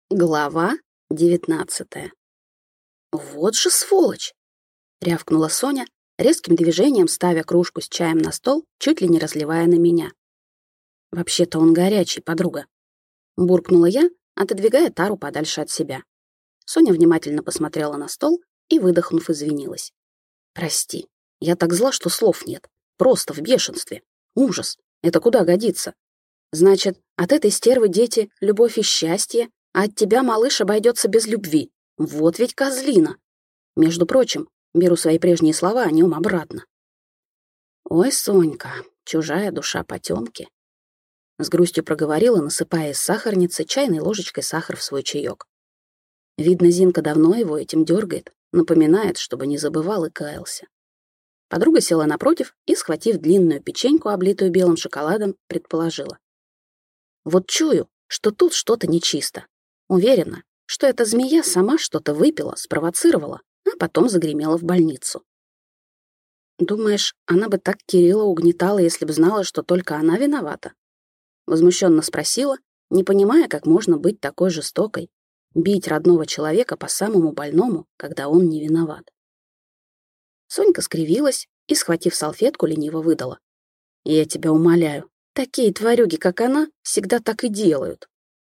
Глава 19. «Вот же сволочь!» — рявкнула Соня, резким движением ставя кружку с чаем на стол, чуть ли не разливая на меня. «Вообще-то он горячий, подруга», — буркнула я, отодвигая тару подальше от себя. Соня внимательно посмотрела на стол и, выдохнув, извинилась. «Прости, я так зла, что слов нет. Просто в бешенстве. Ужас. Это куда годится? Значит, от этой стервы дети — любовь и счастье, а от тебя, малыш, обойдется без любви. Вот ведь козлина. Между прочим, беру свои прежние слова о нем обратно». «Ой, Сонька, чужая душа потемки», — с грустью проговорила, насыпая из сахарницы чайной ложечкой сахар в свой чаек. Видно, Зинка давно его этим дергает, напоминает, чтобы не забывал и каялся. Подруга села напротив и, схватив длинную печеньку, облитую белым шоколадом, предположила. «Вот чую, что тут что-то нечисто. Уверена, что эта змея сама что-то выпила, спровоцировала, а потом загремела в больницу». «Думаешь, она бы так Кирилла угнетала, если бы знала, что только она виновата?» Возмущенно спросила, не понимая, как можно быть такой жестокой, бить родного человека по самому больному, когда он не виноват. Сонька скривилась и, схватив салфетку, лениво выдала. «Я тебя умоляю, такие тварюги, как она, всегда так и делают».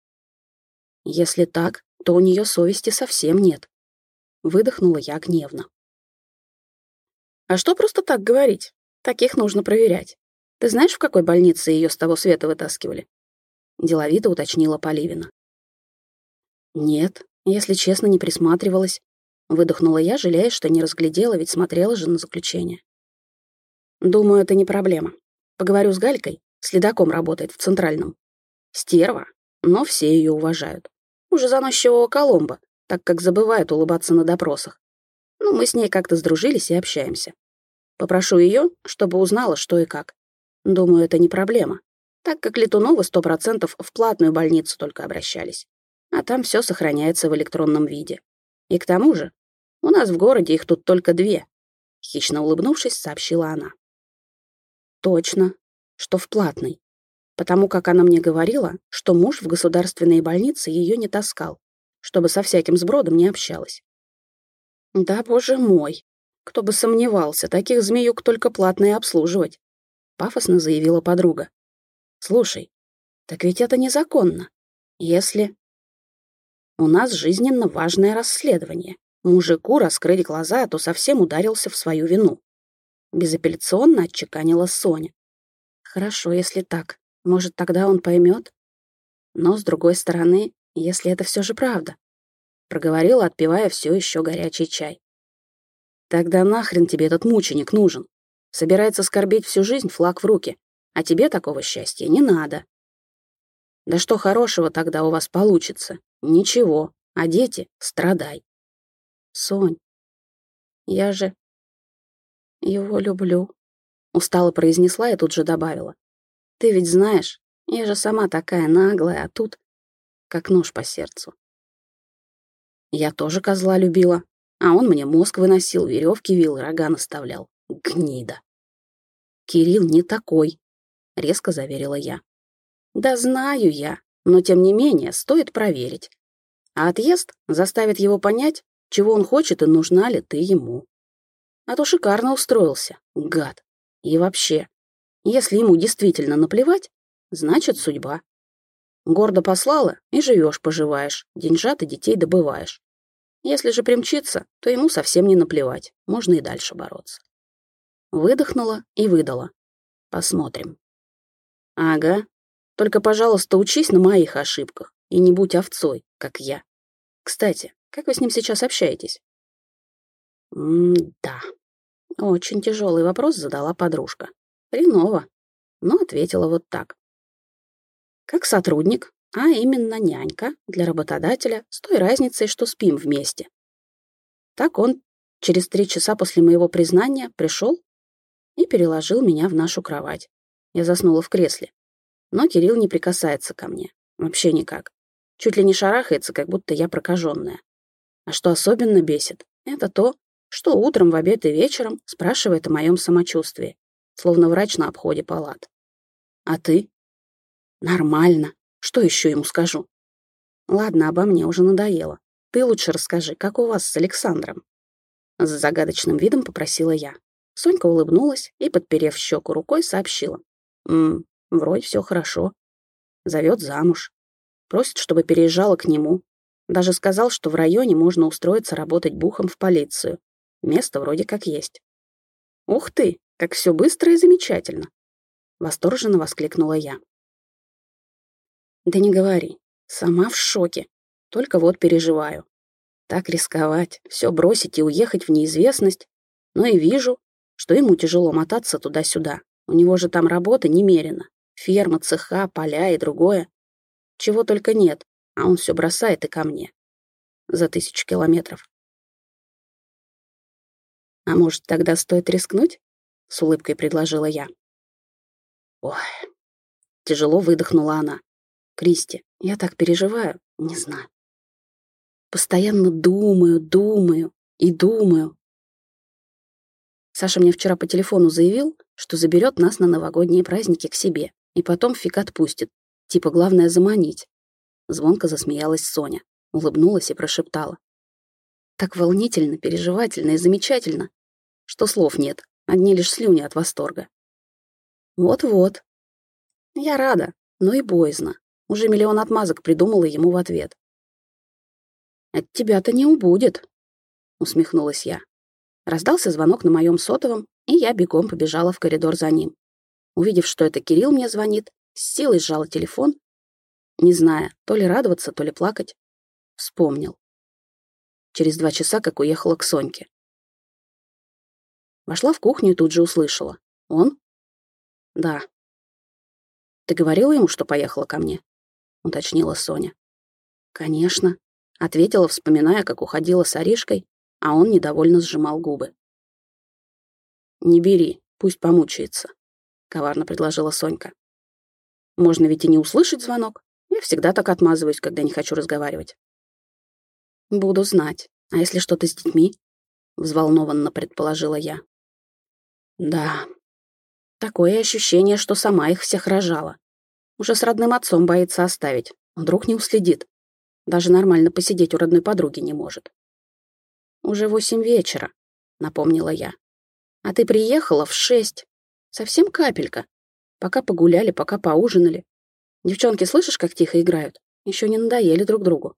«Если так, то у нее совести совсем нет», — выдохнула я гневно. «А что просто так говорить? Таких нужно проверять. Ты знаешь, в какой больнице ее с того света вытаскивали?» Деловито уточнила Поливина. «Нет, если честно, не присматривалась», — выдохнула я, жалея, что не разглядела, ведь смотрела же на заключение. «Думаю, это не проблема. Поговорю с Галькой, следаком работает в Центральном. Стерва, но все ее уважают. Уже заносчивого Коломбо, так как забывает улыбаться на допросах. Ну, мы с ней как-то сдружились и общаемся. Попрошу ее, чтобы узнала, что и как. Думаю, это не проблема, так как Летуновы 100% в платную больницу только обращались. А там все сохраняется в электронном виде. И к тому же, у нас в городе их тут только 2. Хищно улыбнувшись, сообщила она. Точно, что в платной. Потому как она мне говорила, что муж в государственные больницы ее не таскал, чтобы со всяким сбродом не общалась. Да, боже мой, кто бы сомневался, таких змеюк только платные обслуживать, пафосно заявила подруга. Слушай, так ведь это незаконно. Если... У нас жизненно важное расследование. Мужику раскрыть глаза, а то совсем ударился в свою вину. Безапелляционно отчеканила Соня. Хорошо, если так. Может, тогда он поймет? Но, с другой стороны, если это все же правда, проговорила, отпивая все еще горячий чай. Тогда нахрен тебе этот мученик нужен? Собирается скорбеть всю жизнь, флаг в руки, а тебе такого счастья не надо. Да что хорошего тогда у вас получится? Ничего, а дети — страдай. Сонь, я же его люблю, устало произнесла и тут же добавила. Ты ведь знаешь, я же сама такая наглая, а тут как нож по сердцу. Я тоже козла любила, а он мне мозг выносил, веревки вил и рога наставлял. Гнида. Кирилл не такой, резко заверила я. Да знаю я, но тем не менее стоит проверить. А отъезд заставит его понять, чего он хочет и нужна ли ты ему. А то шикарно устроился, гад. И вообще, если ему действительно наплевать, значит судьба. Гордо послала и живешь-поживаешь, деньжат и детей добываешь. Если же примчится, то ему совсем не наплевать, можно и дальше бороться. Выдохнула и выдала. Посмотрим. Ага, только, пожалуйста, учись на моих ошибках и не будь овцой, как я. Кстати, как вы с ним сейчас общаетесь? Да, очень тяжелый вопрос задала подружка. Хреново, но ответила вот так. Как сотрудник, а именно нянька для работодателя, с той разницей, что спим вместе. Так он через 3 часа после моего признания пришел и переложил меня в нашу кровать. Я заснула в кресле. Но Кирилл не прикасается ко мне. Вообще никак. Чуть ли не шарахается, как будто я прокаженная. А что особенно бесит, это то, что утром, в обед и вечером спрашивает о моем самочувствии, словно врач на обходе палат. А ты? Нормально. Что еще ему скажу? Ладно, обо мне уже надоело. Ты лучше расскажи, как у вас с Александром?» С загадочным видом попросила я. Сонька улыбнулась и, подперев щеку рукой, сообщила. Вроде все хорошо. Зовет замуж. Просит, чтобы переезжала к нему. Даже сказал, что в районе можно устроиться работать бухом в полицию. Место вроде как есть. «Ух ты, как все быстро и замечательно!» Восторженно воскликнула я. «Да не говори. Сама в шоке. Только вот переживаю. Так рисковать, все бросить и уехать в неизвестность. Но и вижу, что ему тяжело мотаться туда-сюда. У него же там работа немерено. Ферма, цеха, поля и другое. Чего только нет, а он все бросает и ко мне. За 1000 километров. А может, тогда стоит рискнуть? С улыбкой предложила я. Ой, тяжело выдохнула она. Кристи, я так переживаю, не знаю. Постоянно думаю и думаю. Саша мне вчера по телефону заявил, что заберет нас на новогодние праздники к себе и потом фиг отпустит. Типа главное заманить. Звонко засмеялась Соня, улыбнулась и прошептала. Так волнительно, переживательно и замечательно, что слов нет, одни лишь слюни от восторга. Вот-вот. Я рада, но и боязно. Уже миллион отмазок придумала ему в ответ. «От тебя-то не убудет», — усмехнулась я. Раздался звонок на моем сотовом, и я бегом побежала в коридор за ним. Увидев, что это Кирилл мне звонит, с силой сжала телефон, не зная, то ли радоваться, то ли плакать. Вспомнил. Через 2 часа, как уехала к Соньке. Вошла в кухню и тут же услышала. «Он?» «Да». «Ты говорила ему, что поехала ко мне?» — уточнила Соня. «Конечно», — ответила, вспоминая, как уходила с Аришкой, а он недовольно сжимал губы. «Не бери, пусть помучается», — коварно предложила Сонька. «Можно ведь и не услышать звонок. Я всегда так отмазываюсь, когда не хочу разговаривать». «Буду знать. А если что-то с детьми?» — взволнованно предположила я. «Да. Такое ощущение, что сама их всех рожала. Уже с родным отцом боится оставить. Вдруг не уследит. Даже нормально посидеть у родной подруги не может». «Уже 8 вечера», — напомнила я. «А ты приехала в 6. Совсем капелька. Пока погуляли, пока поужинали. Девчонки, слышишь, как тихо играют? Еще не надоели друг другу».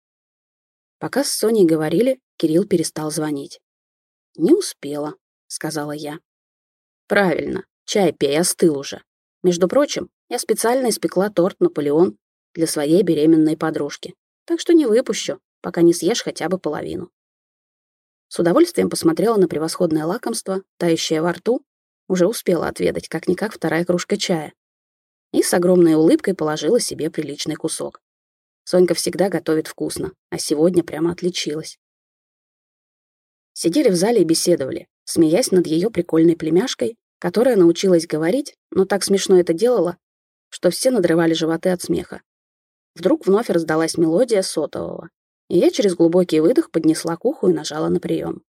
Пока с Соней говорили, Кирилл перестал звонить. «Не успела», — сказала я. «Правильно, чай пей, остыл уже. Между прочим, я специально испекла торт «Наполеон» для своей беременной подружки, так что не выпущу, пока не съешь хотя бы половину». С удовольствием посмотрела на превосходное лакомство, тающее во рту, уже успела отведать, как-никак 2 кружка чая, и с огромной улыбкой положила себе приличный кусок. Сонька всегда готовит вкусно, а сегодня прямо отличилась. Сидели в зале и беседовали, смеясь над ее прикольной племяшкой, которая научилась говорить, но так смешно это делала, что все надрывали животы от смеха. Вдруг вновь раздалась мелодия сотового, и я через глубокий выдох поднесла к уху и нажала на прием.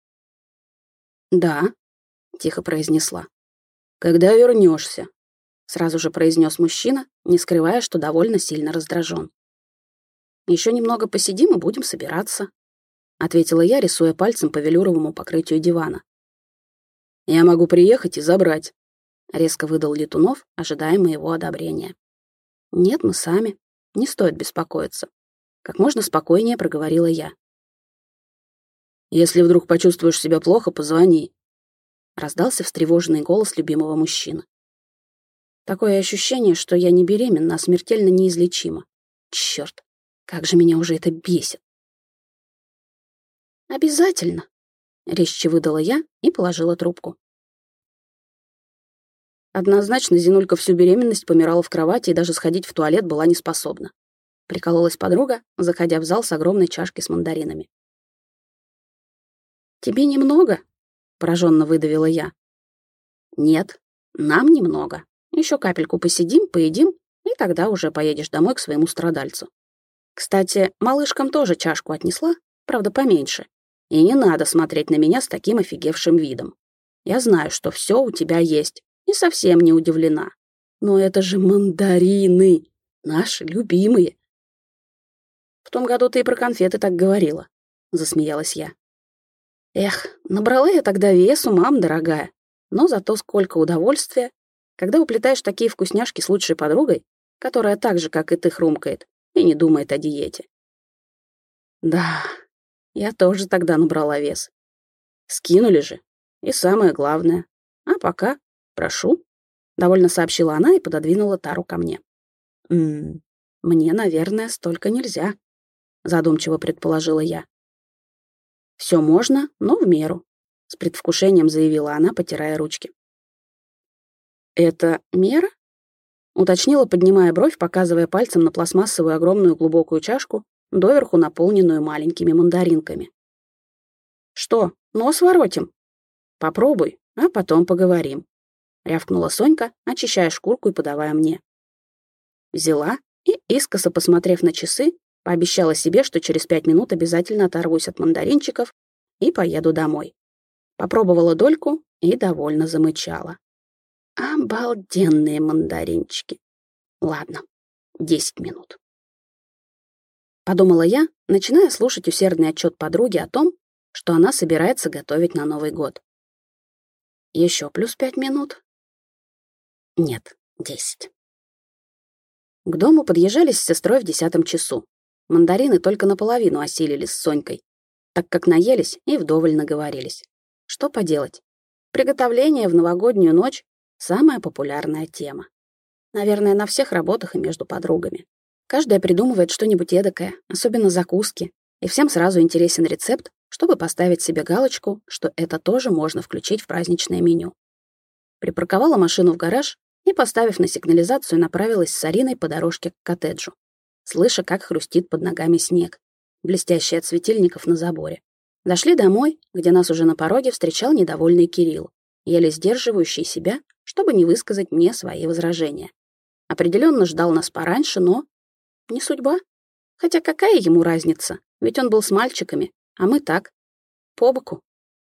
«Да», — тихо произнесла. «Когда вернешься?» — сразу же произнес мужчина, не скрывая, что довольно сильно раздражен. «Еще немного посидим и будем собираться», — ответила я, рисуя пальцем по велюровому покрытию дивана. «Я могу приехать и забрать», — резко выдал Летунов, ожидая моего одобрения. «Нет, мы сами. Не стоит беспокоиться», — как можно спокойнее проговорила я. «Если вдруг почувствуешь себя плохо, позвони», — раздался встревоженный голос любимого мужчины. Такое ощущение, что я не беременна, а смертельно неизлечима. Черт, как же меня уже это бесит. «Обязательно», — резче выдала я и положила трубку. Однозначно, Зинулька всю беременность помирала в кровати и даже сходить в туалет была не способна. Прикололась подруга, заходя в зал с огромной чашкой с мандаринами. «Тебе немного?» — пораженно выдавила я. «Нет, нам немного. Еще капельку посидим, поедим, и тогда уже поедешь домой к своему страдальцу. Кстати, малышкам тоже чашку отнесла, правда, поменьше. И не надо смотреть на меня с таким офигевшим видом. Я знаю, что все у тебя есть, и совсем не удивлена. Но это же мандарины, наши любимые. В том году ты и про конфеты так говорила», — засмеялась я. Эх, набрала я тогда весу, мам дорогая. Но зато сколько удовольствия, когда уплетаешь такие вкусняшки с лучшей подругой, которая так же, как и ты, хрумкает и не думает о диете. Да, я тоже тогда набрала вес. Скинули же. И самое главное. А пока, прошу, довольно сообщила она и пододвинула тару ко мне. Мне, наверное, столько нельзя, задумчиво предположила я. Все можно, но в меру, с предвкушением заявила она, потирая ручки. Это мера? Уточнила, поднимая бровь, показывая пальцем на пластмассовую огромную глубокую чашку, доверху наполненную маленькими мандаринками. «Что, нос воротим? Попробуй, а потом поговорим», — рявкнула Сонька, очищая шкурку и подавая мне. Взяла и, искоса посмотрев на часы, пообещала себе, что через 5 минут обязательно оторвусь от мандаринчиков и поеду домой. Попробовала дольку и довольно замычала. Обалденные мандаринчики. Ладно, 10 минут. Подумала я, начиная слушать усердный отчет подруги о том, что она собирается готовить на Новый год. Еще плюс 5 минут? Нет, 10. К дому подъезжали с сестрой в 10 часу. Мандарины только наполовину осилили с Сонькой, так как наелись и вдоволь наговорились. Что поделать? Приготовление в новогоднюю ночь — самая популярная тема. Наверное, на всех работах и между подругами. Каждая придумывает что-нибудь эдакое, особенно закуски, и всем сразу интересен рецепт, чтобы поставить себе галочку, что это тоже можно включить в праздничное меню. Припарковала машину в гараж и, поставив на сигнализацию, направилась с Ариной по дорожке к коттеджу, слыша, как хрустит под ногами снег, блестящий от светильников на заборе. Дошли домой, где нас уже на пороге встречал недовольный Кирилл, еле сдерживающий себя, чтобы не высказать мне свои возражения. Определенно ждал нас пораньше, но не судьба. Хотя какая ему разница, ведь он был с мальчиками, а мы так, по боку.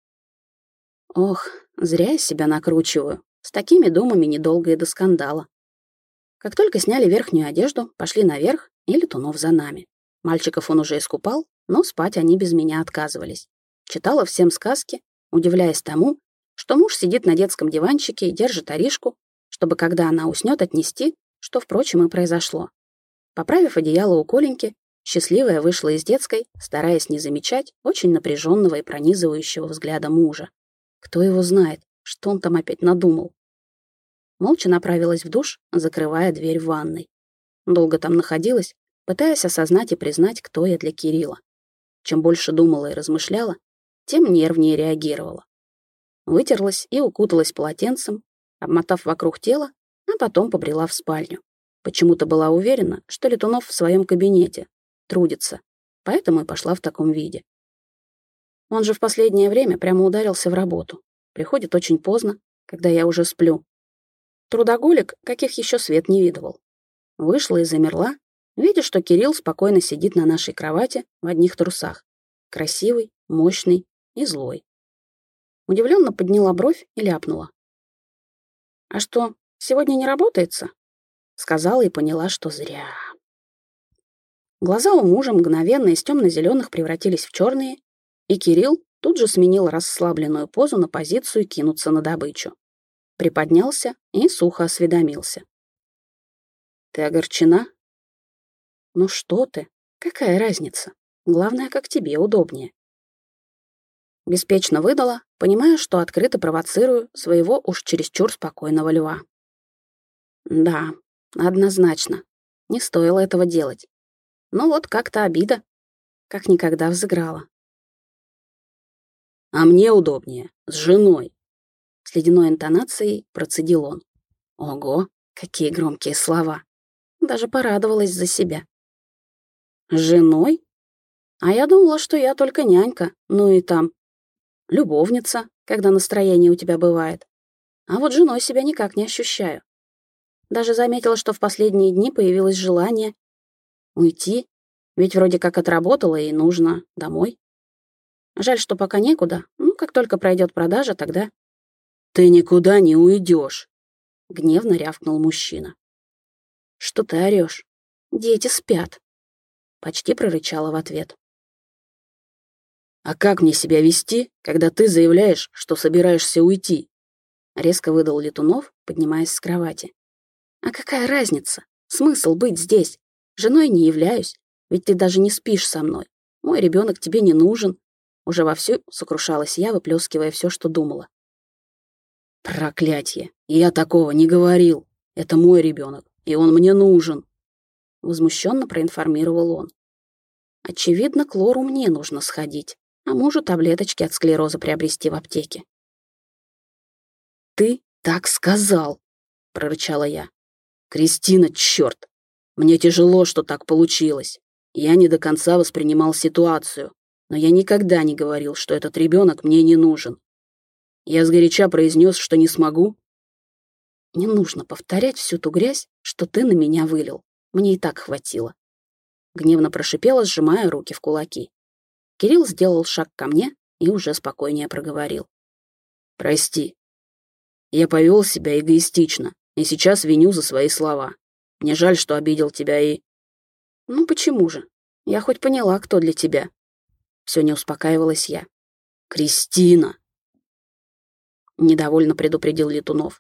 Ох, зря я себя накручиваю. С такими думами недолго и до скандала. Как только сняли верхнюю одежду, пошли наверх, и Летунов за нами. Мальчиков он уже искупал, но спать они без меня отказывались. Читала всем сказки, удивляясь тому, что муж сидит на детском диванчике и держит Аришку, чтобы, когда она уснет, отнести, что, впрочем, и произошло. Поправив одеяло у Коленьки, счастливая вышла из детской, стараясь не замечать очень напряженного и пронизывающего взгляда мужа. Кто его знает, что он там опять надумал. Молча направилась в душ, закрывая дверь в ванной. Долго там находилась, пытаясь осознать и признать, кто я для Кирилла. Чем больше думала и размышляла, тем нервнее реагировала. Вытерлась и укуталась полотенцем, обмотав вокруг тела, а потом побрела в спальню. Почему-то была уверена, что Летунов в своем кабинете, трудится, поэтому и пошла в таком виде. Он же в последнее время прямо ударился в работу. Приходит очень поздно, когда я уже сплю. Трудоголик, каких еще свет не видывал. Вышла и замерла, видя, что Кирилл спокойно сидит на нашей кровати в одних трусах. Красивый, мощный и злой. Удивленно подняла бровь и ляпнула. «А что, сегодня не работается?» Сказала и поняла, что зря. Глаза у мужа мгновенно из темно-зеленых превратились в черные, и Кирилл тут же сменил расслабленную позу на позицию кинуться на добычу. Приподнялся и сухо осведомился. «Ты огорчена?» «Ну что ты? Какая разница? Главное, как тебе удобнее». Беспечно выдала, понимая, что открыто провоцирую своего уж чересчур спокойного льва. Да, однозначно, не стоило этого делать. Но вот как-то обида, как никогда взыграла. «А мне удобнее, с женой», — с ледяной интонацией процедил он. Ого, какие громкие слова. Даже порадовалась за себя. «С женой? А я думала, что я только нянька, ну и там любовница, когда настроение у тебя бывает. А вот женой себя никак не ощущаю. Даже заметила, что в последние дни появилось желание уйти, ведь вроде как отработала и нужно домой. Жаль, что пока некуда, ну, как только пройдет продажа, тогда... «Ты никуда не уйдешь», — гневно рявкнул мужчина. «Что ты орешь? Дети спят». почти прорычала в ответ. «А как мне себя вести, когда ты заявляешь, что собираешься уйти?» Резко выдал Летунов, поднимаясь с кровати. «А какая разница? Смысл быть здесь? Женой не являюсь, ведь ты даже не спишь со мной. Мой ребенок тебе не нужен». Уже вовсю сокрушалась я, выплескивая все, что думала. «Проклятье! Я такого не говорил! Это мой ребенок, и он мне нужен!» Возмущенно проинформировал он. «Очевидно, к лору мне нужно сходить, а мужу таблеточки от склероза приобрести в аптеке». «Ты так сказал!» — прорычала я. «Кристина, черт! Мне тяжело, что так получилось. Я не до конца воспринимал ситуацию, но я никогда не говорил, что этот ребенок мне не нужен. Я сгоряча произнес, что не смогу». «Не нужно повторять всю ту грязь, что ты на меня вылил. Мне и так хватило». Гневно прошипела, сжимая руки в кулаки. Кирилл сделал шаг ко мне и уже спокойнее проговорил. «Прости. Я повел себя эгоистично, и сейчас виню за свои слова. Мне жаль, что обидел тебя и...» «Ну почему же? Я хоть поняла, кто для тебя». Все не успокаивалась я. «Кристина!» — недовольно предупредил Летунов.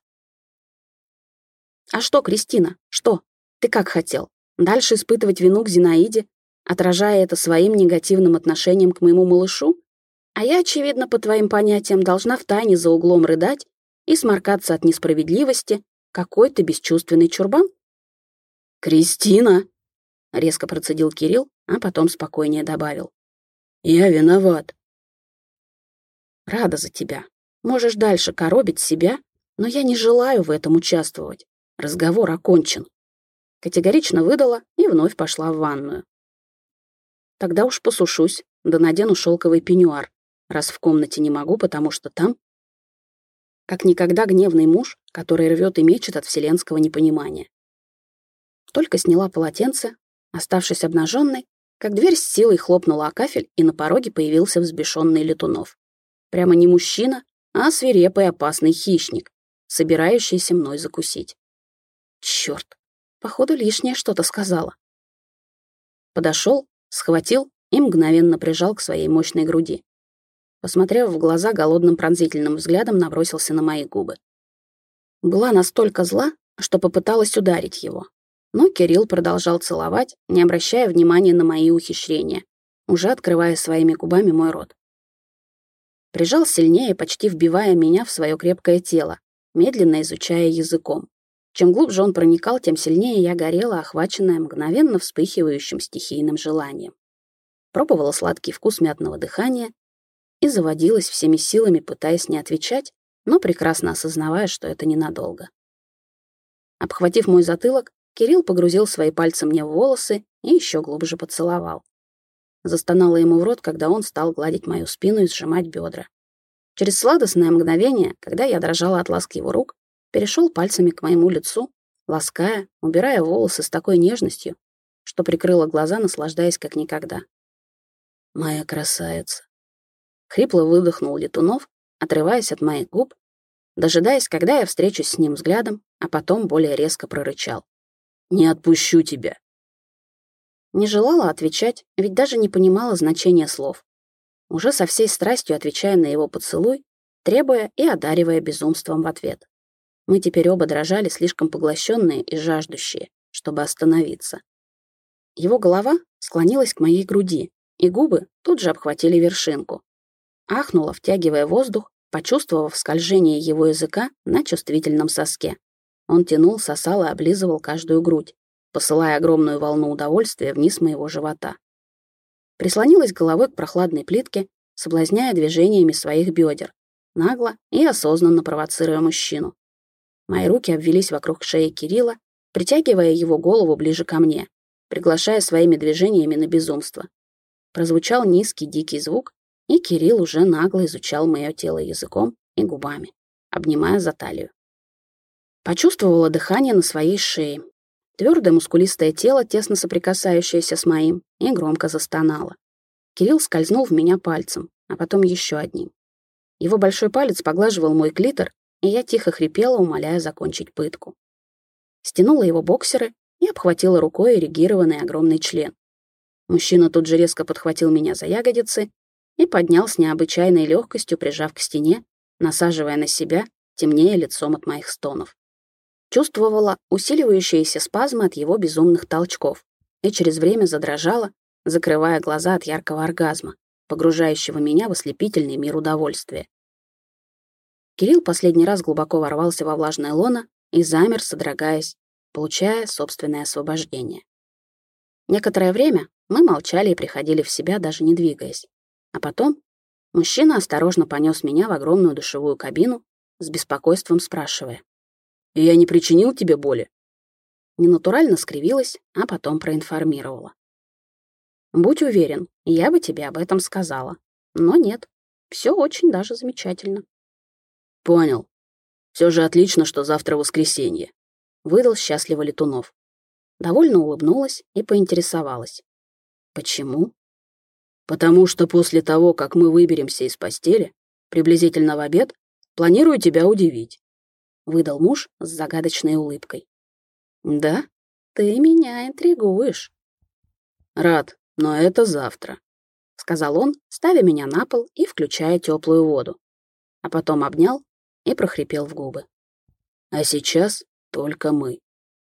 «А что, Кристина, что? Ты как хотел? Дальше испытывать вину к Зинаиде, отражая это своим негативным отношением к моему малышу? А я, очевидно, по твоим понятиям, должна втайне за углом рыдать и сморкаться от несправедливости, какой ты бесчувственный чурбан?» «Кристина!» — резко процедил Кирилл, а потом спокойнее добавил. «Я виноват». «Рада за тебя. Можешь дальше коробить себя, но я не желаю в этом участвовать. Разговор окончен». Категорично выдала и вновь пошла в ванную. Тогда уж посушусь, да надену шелковый пеньюар, раз в комнате не могу, потому что там как никогда гневный муж, который рвет и мечет от вселенского непонимания. Только сняла полотенце, оставшись обнаженной, как дверь с силой хлопнула о кафель, и на пороге появился взбешенный Летунов. Прямо не мужчина, а свирепый опасный хищник, собирающийся мной закусить. Черт, походу лишнее что-то сказала. Подошел, схватил и мгновенно прижал к своей мощной груди. Посмотрев в глаза, голодным пронзительным взглядом набросился на мои губы. Была настолько зла, что попыталась ударить его. Но Кирилл продолжал целовать, не обращая внимания на мои ухищрения, уже открывая своими губами мой рот. Прижал сильнее, почти вбивая меня в свое крепкое тело, медленно изучая языком. Чем глубже он проникал, тем сильнее я горела, охваченная мгновенно вспыхивающим стихийным желанием. Пробовала сладкий вкус мятного дыхания и заводилась всеми силами, пытаясь не отвечать, но прекрасно осознавая, что это ненадолго. Обхватив мой затылок, Кирилл погрузил свои пальцы мне в волосы и еще глубже поцеловал. Застонала ему в рот, когда он стал гладить мою спину и сжимать бедра. Через сладостное мгновение, когда я дрожала от ласк его рук, перешел пальцами к моему лицу, лаская, убирая волосы с такой нежностью, что прикрыла глаза, наслаждаясь как никогда. «Моя красавица!» Хрипло выдохнул Летунов, отрываясь от моих губ, дожидаясь, когда я встречусь с ним взглядом, а потом более резко прорычал. «Не отпущу тебя!» Не желала отвечать, ведь даже не понимала значения слов. Уже со всей страстью отвечая на его поцелуй, требуя и одаривая безумством в ответ. Мы теперь оба дрожали, слишком поглощенные и жаждущие, чтобы остановиться. Его голова склонилась к моей груди, и губы тут же обхватили вершинку. Ахнула, втягивая воздух, почувствовав скольжение его языка на чувствительном соске. Он тянул, сосал и облизывал каждую грудь, посылая огромную волну удовольствия вниз моего живота. Прислонилась головой к прохладной плитке, соблазняя движениями своих бедер, нагло и осознанно провоцируя мужчину. Мои руки обвились вокруг шеи Кирилла, притягивая его голову ближе ко мне, приглашая своими движениями на безумство. Прозвучал низкий дикий звук, и Кирилл уже нагло изучал мое тело языком и губами, обнимая за талию. Почувствовала дыхание на своей шее, твердое мускулистое тело, тесно соприкасающееся с моим, и громко застонала. Кирилл скользнул в меня пальцем, а потом еще одним. Его большой палец поглаживал мой клитор, и я тихо хрипела, умоляя закончить пытку. Стянула его боксеры и обхватила рукой эрегированный огромный член. Мужчина тут же резко подхватил меня за ягодицы и поднял с необычайной легкостью, прижав к стене, насаживая на себя, темнее лицом от моих стонов. Чувствовала усиливающиеся спазмы от его безумных толчков и через время задрожала, закрывая глаза от яркого оргазма, погружающего меня в ослепительный мир удовольствия. Кирилл последний раз глубоко ворвался во влажное лоно и замер, содрогаясь, получая собственное освобождение. Некоторое время мы молчали и приходили в себя, даже не двигаясь. А потом мужчина осторожно понес меня в огромную душевую кабину, с беспокойством спрашивая: «Я не причинил тебе боли?» Ненатурально скривилась, а потом проинформировала: «Будь уверен, я бы тебе об этом сказала. Но нет, все очень даже замечательно». «Понял. Все же отлично, что завтра воскресенье», — выдал счастливо Летунов. Довольно улыбнулась и поинтересовалась: «Почему?» «Потому что после того, как мы выберемся из постели, приблизительно в обед, планирую тебя удивить», — выдал муж с загадочной улыбкой. «Да? Ты меня интригуешь». «Рад, но это завтра», — сказал он, ставя меня на пол и включая теплую воду. А потом обнял и прохрипел в губы: «А сейчас только мы».